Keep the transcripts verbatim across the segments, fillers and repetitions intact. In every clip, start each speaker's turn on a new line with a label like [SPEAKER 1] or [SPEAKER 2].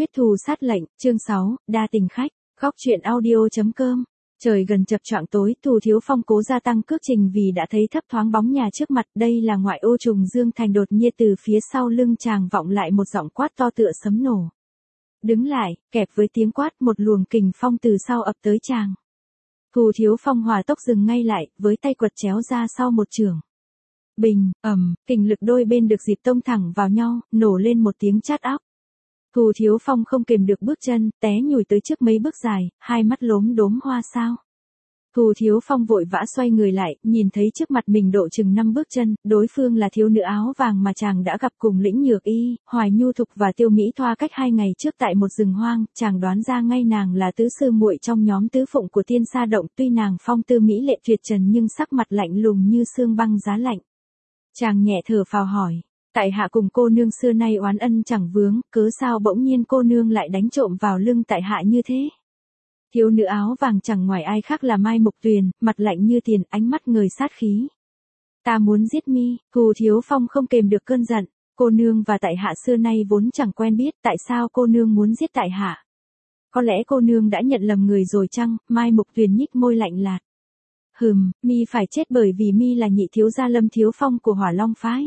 [SPEAKER 1] huyết thù sát lệnh, chương sáu, đa tình khách, góc truyện audio.com. Trời gần chập choạng tối, Thù Thiếu Phong cố gia tăng cước trình vì đã thấy thấp thoáng bóng nhà trước mặt, đây là ngoại ô Trùng Dương Thành. Đột nhiên từ phía sau lưng chàng vọng lại một giọng quát to tựa sấm nổ. Đứng lại, kẹp với tiếng quát một luồng kình phong từ sau ập tới chàng. Thù Thiếu Phong hòa tốc dừng ngay lại, với tay quật chéo ra sau một chưởng. Bình, ầm, kình lực đôi bên được dịp tông thẳng vào nhau, nổ lên một tiếng chát óc. Thù Thiếu Phong không kềm được bước chân, té nhùi tới trước mấy bước dài, hai mắt lốm đốm hoa sao. Thù Thiếu Phong vội vã xoay người lại, nhìn thấy trước mặt mình độ chừng năm bước chân, đối phương là thiếu nữ áo vàng mà chàng đã gặp cùng Lĩnh Nhược Y, Hoài Nhu Thục và Tiêu Mỹ Thoa cách hai ngày trước tại một rừng hoang. Chàng đoán ra ngay nàng là tứ sư muội trong nhóm tứ phụng của Tiên Sa Động. Tuy nàng phong tư mỹ lệ tuyệt trần nhưng sắc mặt lạnh lùng như xương băng giá lạnh. Chàng nhẹ thở phào hỏi, tại hạ cùng cô nương xưa nay oán ân chẳng vướng, cớ sao bỗng nhiên cô nương lại đánh trộm vào lưng tại hạ như thế? Thiếu nữ áo vàng chẳng ngoài ai khác là Mai Mục Tuyền, mặt lạnh như tiền, ánh mắt ngời sát khí. Ta muốn giết mi. Thù Thiếu Phong không kềm được cơn giận, cô nương và tại hạ xưa nay vốn chẳng quen biết, tại sao cô nương muốn giết tại hạ? Có lẽ cô nương đã nhận lầm người rồi chăng? Mai Mục Tuyền nhích môi lạnh lạt. Hừm, mi phải chết bởi vì mi là nhị thiếu gia Lâm Thiếu Phong của Hỏa Long phái.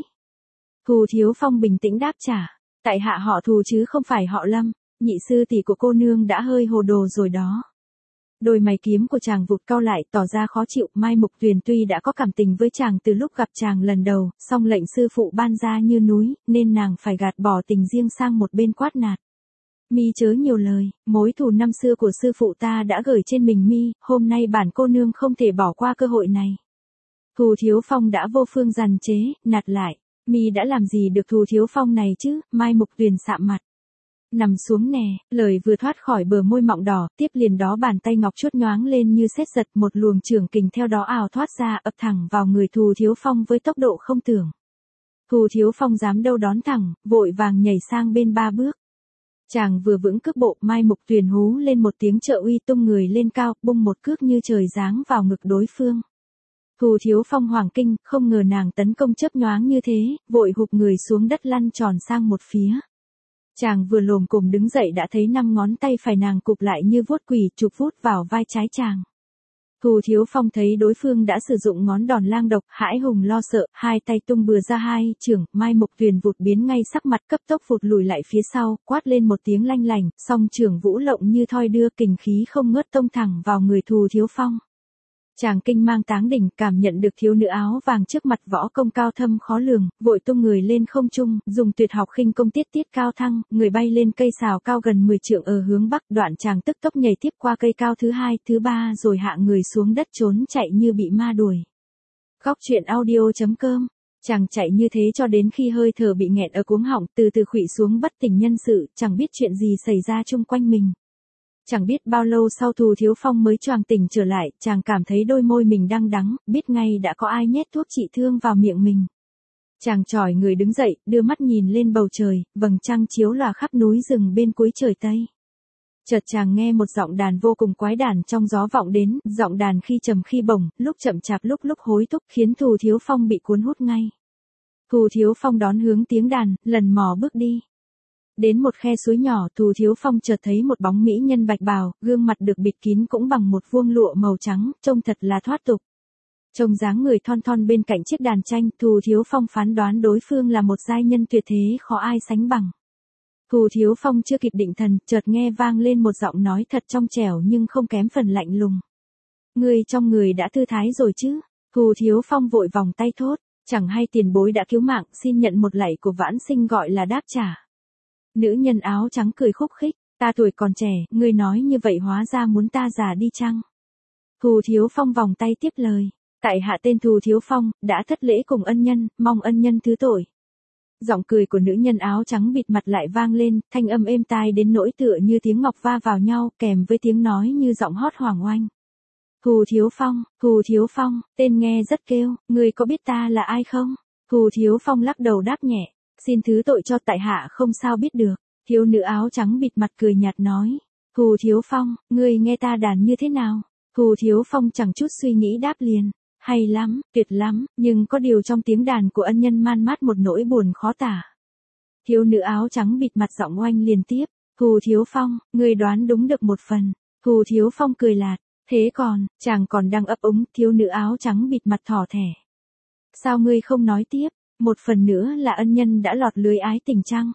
[SPEAKER 1] Thù Thiếu Phong bình tĩnh đáp trả, tại hạ họ Thù chứ không phải họ Lâm, nhị sư tỷ của cô nương đã hơi hồ đồ rồi đó. Đôi mày kiếm của chàng vụt cau lại tỏ ra khó chịu. Mai Mục Tuyền tuy đã có cảm tình với chàng từ lúc gặp chàng lần đầu, song lệnh sư phụ ban ra như núi, nên nàng phải gạt bỏ tình riêng sang một bên quát nạt. Mi chớ nhiều lời, mối thù năm xưa của sư phụ ta đã gửi trên mình mi, hôm nay bản cô nương không thể bỏ qua cơ hội này. Thù Thiếu Phong đã vô phương giàn chế, nạt lại, mi đã làm gì được Thù Thiếu Phong này chứ? Mai Mục Tuyền sạm mặt. Nằm xuống nè, lời vừa thoát khỏi bờ môi mọng đỏ, tiếp liền đó bàn tay ngọc chốt nhoáng lên như sét giật, một luồng chưởng kình theo đó ào thoát ra, ập thẳng vào người Thù Thiếu Phong với tốc độ không tưởng. Thù Thiếu Phong dám đâu đón thẳng, vội vàng nhảy sang bên ba bước. Chàng vừa vững cước bộ, Mai Mục Tuyền hú lên một tiếng trợ uy, tung người lên cao, bung một cước như trời giáng vào ngực đối phương. Thù Thiếu Phong hoảng kinh, không ngờ nàng tấn công chớp nhoáng như thế, vội hụp người xuống đất lăn tròn sang một phía. Chàng vừa lồm cồm đứng dậy đã thấy năm ngón tay phải nàng cụp lại như vuốt quỷ, chụp vút vào vai trái chàng. Thù Thiếu Phong thấy đối phương đã sử dụng ngón đòn lang độc, hãi hùng lo sợ, hai tay tung bừa ra hai chưởng, Mai Mục Tuyền vụt biến ngay sắc mặt, cấp tốc vụt lùi lại phía sau, quát lên một tiếng lanh lảnh, song chưởng vũ lộng như thoi đưa, kình khí không ngớt tông thẳng vào người Thù Thiếu Phong. Chàng kinh mang táng đỉnh, cảm nhận được thiếu nữ áo vàng trước mặt võ công cao thâm khó lường, vội tung người lên không trung, dùng tuyệt học khinh công tiết tiết cao thăng, người bay lên cây sào cao gần mười trượng ở hướng bắc. Đoạn chàng tức tốc nhảy tiếp qua cây cao thứ hai, thứ ba rồi hạ người xuống đất trốn chạy như bị ma đuổi. Góc truyện audio.com. Chàng chạy như thế cho đến khi hơi thở bị nghẹn ở cuống họng, từ từ khuỵu xuống bất tỉnh nhân sự, chẳng biết chuyện gì xảy ra chung quanh mình. Chẳng biết bao lâu sau Thù Thiếu Phong mới choàng tỉnh trở lại, chàng cảm thấy đôi môi mình đang đắng, biết ngay đã có ai nhét thuốc trị thương vào miệng mình. Chàng chỏi người đứng dậy, đưa mắt nhìn lên bầu trời, vầng trăng chiếu lòa khắp núi rừng bên cuối trời Tây. Chợt chàng nghe một giọng đàn vô cùng quái đản trong gió vọng đến, giọng đàn khi trầm khi bổng, lúc chậm chạp lúc lúc hối thúc, khiến Thù Thiếu Phong bị cuốn hút ngay. Thù Thiếu Phong đón hướng tiếng đàn, lần mò bước đi. Đến một khe suối nhỏ, Thù Thiếu Phong chợt thấy một bóng mỹ nhân bạch bào, gương mặt được bịt kín cũng bằng một vuông lụa màu trắng, trông thật là thoát tục. Trông dáng người thon thon bên cạnh chiếc đàn tranh, Thù Thiếu Phong phán đoán đối phương là một giai nhân tuyệt thế khó ai sánh bằng. Thù Thiếu Phong chưa kịp định thần, chợt nghe vang lên một giọng nói thật trong trẻo nhưng không kém phần lạnh lùng. Người trong người đã thư thái rồi chứ? Thù Thiếu Phong vội vòng tay thốt, chẳng hay tiền bối đã cứu mạng, xin nhận một lạy của vãn sinh gọi là đáp trả. Nữ nhân áo trắng cười khúc khích, ta tuổi còn trẻ, ngươi nói như vậy hóa ra muốn ta già đi chăng? Thù Thiếu Phong vòng tay tiếp lời, tại hạ tên Thù Thiếu Phong, đã thất lễ cùng ân nhân, mong ân nhân thứ tội. Giọng cười của nữ nhân áo trắng bịt mặt lại vang lên, thanh âm êm tai đến nỗi tựa như tiếng ngọc va vào nhau, kèm với tiếng nói như giọng hót hoàng oanh. Thù Thiếu Phong, Thù Thiếu Phong, tên nghe rất kêu, ngươi có biết ta là ai không? Thù Thiếu Phong lắc đầu đáp nhẹ, xin thứ tội cho tại hạ không sao biết được. Thiếu nữ áo trắng bịt mặt cười nhạt nói, Thù Thiếu Phong, ngươi nghe ta đàn như thế nào? Thù Thiếu Phong chẳng chút suy nghĩ đáp liền, hay lắm, tuyệt lắm, nhưng có điều trong tiếng đàn của ân nhân man mát một nỗi buồn khó tả. Thiếu nữ áo trắng bịt mặt giọng oanh liền tiếp, Hù Thiếu Phong, ngươi đoán đúng được một phần. Hù Thiếu Phong cười lạt, thế còn, chàng còn đang ấp úng, thiếu nữ áo trắng bịt mặt thỏ thẻ. Sao ngươi không nói tiếp, một phần nữa là ân nhân đã lọt lưới ái tình chăng?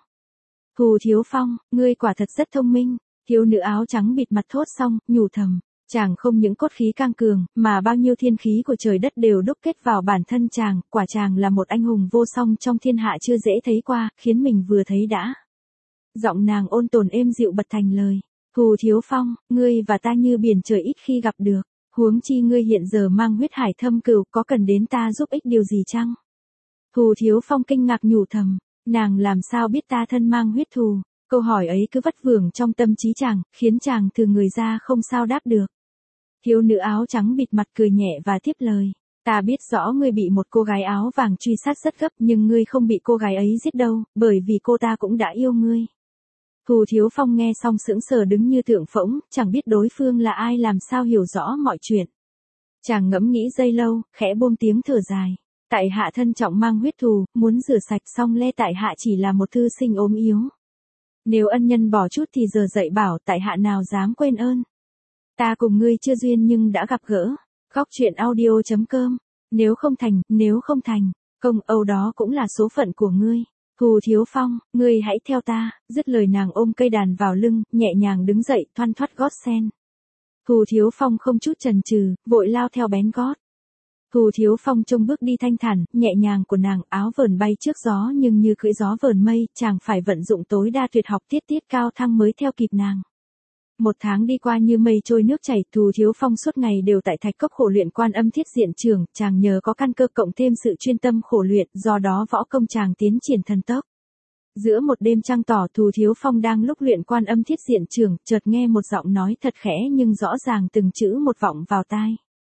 [SPEAKER 1] Hù Thiếu Phong, ngươi quả thật rất thông minh, thiếu nữ áo trắng bịt mặt thốt xong, nhủ thầm. Chàng không những cốt khí căng cường, mà bao nhiêu thiên khí của trời đất đều đúc kết vào bản thân chàng, quả chàng là một anh hùng vô song trong thiên hạ chưa dễ thấy qua, khiến mình vừa thấy đã. Giọng nàng ôn tồn êm dịu bật thành lời. Hù Thiếu Phong, ngươi và ta như biển trời ít khi gặp được, huống chi ngươi hiện giờ mang huyết hải thâm cừu, có cần đến ta giúp ích điều gì chăng? Hù Thiếu Phong kinh ngạc nhủ thầm, nàng làm sao biết ta thân mang huyết thù? Câu hỏi ấy cứ vất vưởng trong tâm trí chàng, khiến chàng từ người ra không sao đáp được. Thiếu nữ áo trắng bịt mặt cười nhẹ và tiếp lời. Ta biết rõ ngươi bị một cô gái áo vàng truy sát rất gấp, nhưng ngươi không bị cô gái ấy giết đâu, bởi vì cô ta cũng đã yêu ngươi. Hù Thiếu Phong nghe xong sững sờ đứng như tượng phỗng, chẳng biết đối phương là ai, làm sao hiểu rõ mọi chuyện. Chàng ngẫm nghĩ giây lâu, khẽ buông tiếng thở dài. Tại hạ thân trọng mang huyết thù, muốn rửa sạch xong lê tại hạ chỉ là một thư sinh ốm yếu. Nếu ân nhân bỏ chút thì giờ dạy bảo, tại hạ nào dám quên ơn. Ta cùng ngươi chưa duyên nhưng đã gặp gỡ. Góc truyện audio chấm com. Nếu không thành, nếu không thành, công âu đó cũng là số phận của ngươi. Hù Thiếu Phong, ngươi hãy theo ta. Dứt lời nàng ôm cây đàn vào lưng, nhẹ nhàng đứng dậy, thoăn thoắt gót sen. Hù Thiếu Phong không chút chần chừ, vội lao theo bén gót. Hù Thiếu Phong trông bước đi thanh thản, nhẹ nhàng của nàng, áo vờn bay trước gió nhưng như cưỡi gió vờn mây, chàng phải vận dụng tối đa tuyệt học tiết tiết cao thăng mới theo kịp nàng. Một tháng đi qua như mây trôi nước chảy, Hù Thiếu Phong suốt ngày đều tại Thạch Cốc khổ luyện Quan Âm Thiết Diện Trường, chàng nhờ có căn cơ cộng thêm sự chuyên tâm khổ luyện, do đó võ công chàng tiến triển thần tốc. Giữa một đêm trăng tỏ, Hù Thiếu Phong đang lúc luyện Quan Âm Thiết Diện Trường, chợt nghe một giọng nói thật khẽ nhưng rõ ràng từng chữ một vọng vào tai.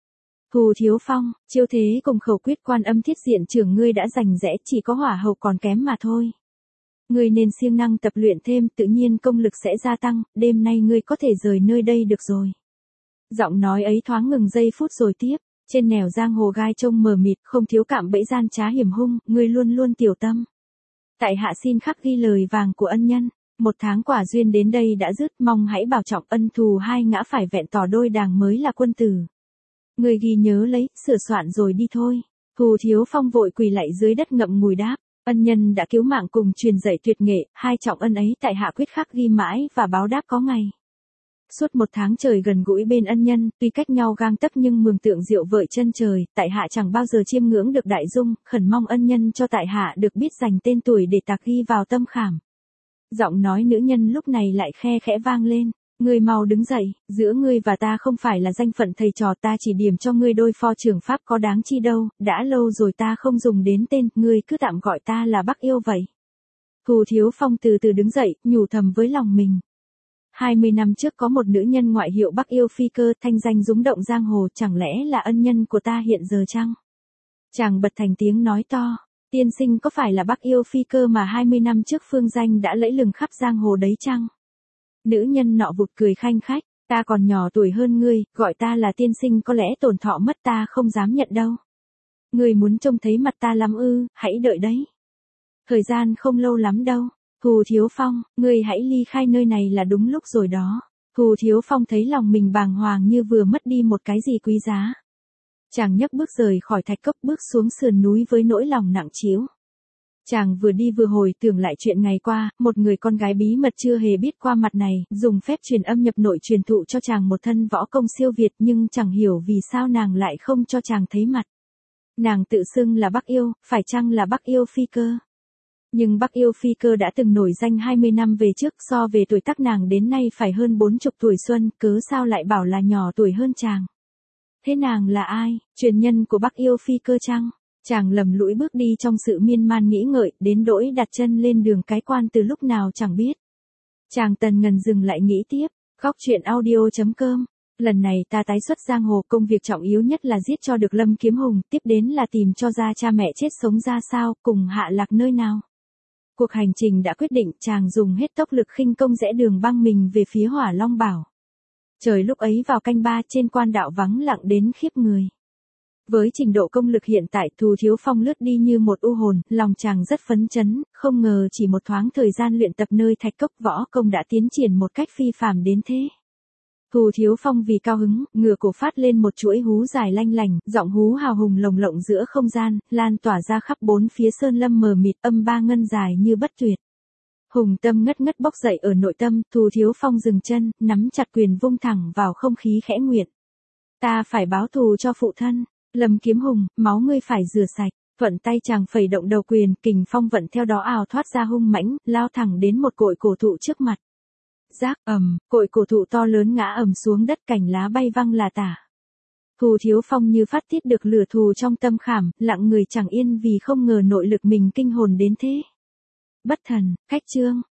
[SPEAKER 1] Hù Thiếu Phong, chiêu thế cùng khẩu quyết Quan Âm Thiết Diện Trường ngươi đã rành rẽ, chỉ có hỏa hầu còn kém mà thôi. Ngươi nên siêng năng tập luyện thêm, tự nhiên công lực sẽ gia tăng, đêm nay ngươi có thể rời nơi đây được rồi. Giọng nói ấy thoáng ngừng giây phút rồi tiếp, trên nẻo giang hồ gai trông mờ mịt, không thiếu cạm bẫy gian trá hiểm hung, ngươi luôn luôn tiểu tâm. Tại hạ xin khắc ghi lời vàng của ân nhân, một tháng quả duyên đến đây đã dứt, mong hãy bảo trọng, ân thù hai ngã phải vẹn tỏ đôi đàng mới là quân tử. Ngươi ghi nhớ lấy, sửa soạn rồi đi thôi. Hù Thiếu Phong vội quỳ lạy dưới đất ngậm ngùi đáp. Ân nhân đã cứu mạng cùng truyền dạy tuyệt nghệ, hai trọng ân ấy tại hạ quyết khắc ghi mãi và báo đáp có ngày. Suốt một tháng trời gần gũi bên ân nhân, tuy cách nhau gang tấc nhưng mường tượng diệu vợi chân trời, tại hạ chẳng bao giờ chiêm ngưỡng được đại dung, khẩn mong ân nhân cho tại hạ được biết dành tên tuổi để tạc ghi vào tâm khảm. Giọng nói nữ nhân lúc này lại khe khẽ vang lên. Ngươi mau đứng dậy, giữa ngươi và ta không phải là danh phận thầy trò, ta chỉ điểm cho ngươi đôi pho trường pháp có đáng chi đâu, đã lâu rồi ta không dùng đến tên, ngươi cứ tạm gọi ta là Bắc Yêu vậy. Hù Thiếu Phong từ từ đứng dậy, nhủ thầm với lòng mình. hai mươi năm trước có một nữ nhân ngoại hiệu Bắc Yêu phi cơ, thanh danh rúng động giang hồ, chẳng lẽ là ân nhân của ta hiện giờ chăng? Chàng bật thành tiếng nói to, tiên sinh có phải là Bắc Yêu phi cơ mà hai mươi năm trước phương danh đã lẫy lừng khắp giang hồ đấy chăng? Nữ nhân nọ vụt cười khanh khách, ta còn nhỏ tuổi hơn ngươi, gọi ta là tiên sinh có lẽ tổn thọ mất ta không dám nhận đâu. Ngươi muốn trông thấy mặt ta lắm ư, hãy đợi đấy. Thời gian không lâu lắm đâu. Hù Thiếu Phong, ngươi hãy ly khai nơi này là đúng lúc rồi đó. Hù Thiếu Phong thấy lòng mình bàng hoàng như vừa mất đi một cái gì quý giá. Chàng nhấc bước rời khỏi Thạch Cốc, bước xuống sườn núi với nỗi lòng nặng trĩu. Chàng vừa đi vừa hồi tưởng lại chuyện ngày qua, một người con gái bí mật chưa hề biết qua mặt này, dùng phép truyền âm nhập nội truyền thụ cho chàng một thân võ công siêu việt, nhưng chẳng hiểu vì sao nàng lại không cho chàng thấy mặt. Nàng tự xưng là Bắc Yêu, phải chăng là Bắc Yêu phi cơ? Nhưng Bắc Yêu phi cơ đã từng nổi danh hai mươi năm về trước, so về tuổi tác nàng đến nay phải hơn bốn chục tuổi xuân, cớ sao lại bảo là nhỏ tuổi hơn chàng? Thế nàng là ai, truyền nhân của Bắc Yêu phi cơ chăng? Chàng lầm lũi bước đi trong sự miên man nghĩ ngợi, đến đỗi đặt chân lên đường cái quan từ lúc nào chẳng biết. Chàng tần ngần dừng lại nghĩ tiếp. Góc truyện audio chấm com. Lần này ta tái xuất giang hồ, công việc trọng yếu nhất là giết cho được Lâm Kiếm Hùng, tiếp đến là tìm cho ra cha mẹ chết sống ra sao, cùng hạ lạc nơi nào. Cuộc hành trình đã quyết định, chàng dùng hết tốc lực khinh công rẽ đường băng mình về phía Hỏa Long Bảo. Trời lúc ấy vào canh ba, trên quan đạo vắng lặng đến khiếp người. Với trình độ công lực hiện tại Thù Thiếu Phong lướt đi như một u hồn, lòng chàng rất phấn chấn, không ngờ chỉ một thoáng thời gian luyện tập nơi thạch cốc võ công đã tiến triển một cách phi phàm đến thế. Thù Thiếu Phong vì cao hứng, ngửa cổ phát lên một chuỗi hú dài lanh lành, giọng hú hào hùng lồng lộng giữa không gian, lan tỏa ra khắp bốn phía sơn lâm mờ mịt, âm ba ngân dài như bất tuyệt. Hùng tâm ngất ngất bốc dậy ở nội tâm, Thù Thiếu Phong dừng chân, nắm chặt quyền vung thẳng vào không khí khẽ nguyện. Ta phải báo thù cho phụ thân, Lâm Kiếm Hùng, máu ngươi phải rửa sạch. Thuận tay chàng phẩy động đầu quyền, kình phong vận theo đó ào thoát ra hung mãnh, lao thẳng đến một cội cổ thụ trước mặt. Rác ầm, cội cổ thụ to lớn ngã ầm xuống đất, cành lá bay văng là tả. Thù Thiếu Phong như phát tiết được lửa thù trong tâm khảm, lặng người chẳng yên vì không ngờ nội lực mình kinh hồn đến thế. Bất thần, cách chương.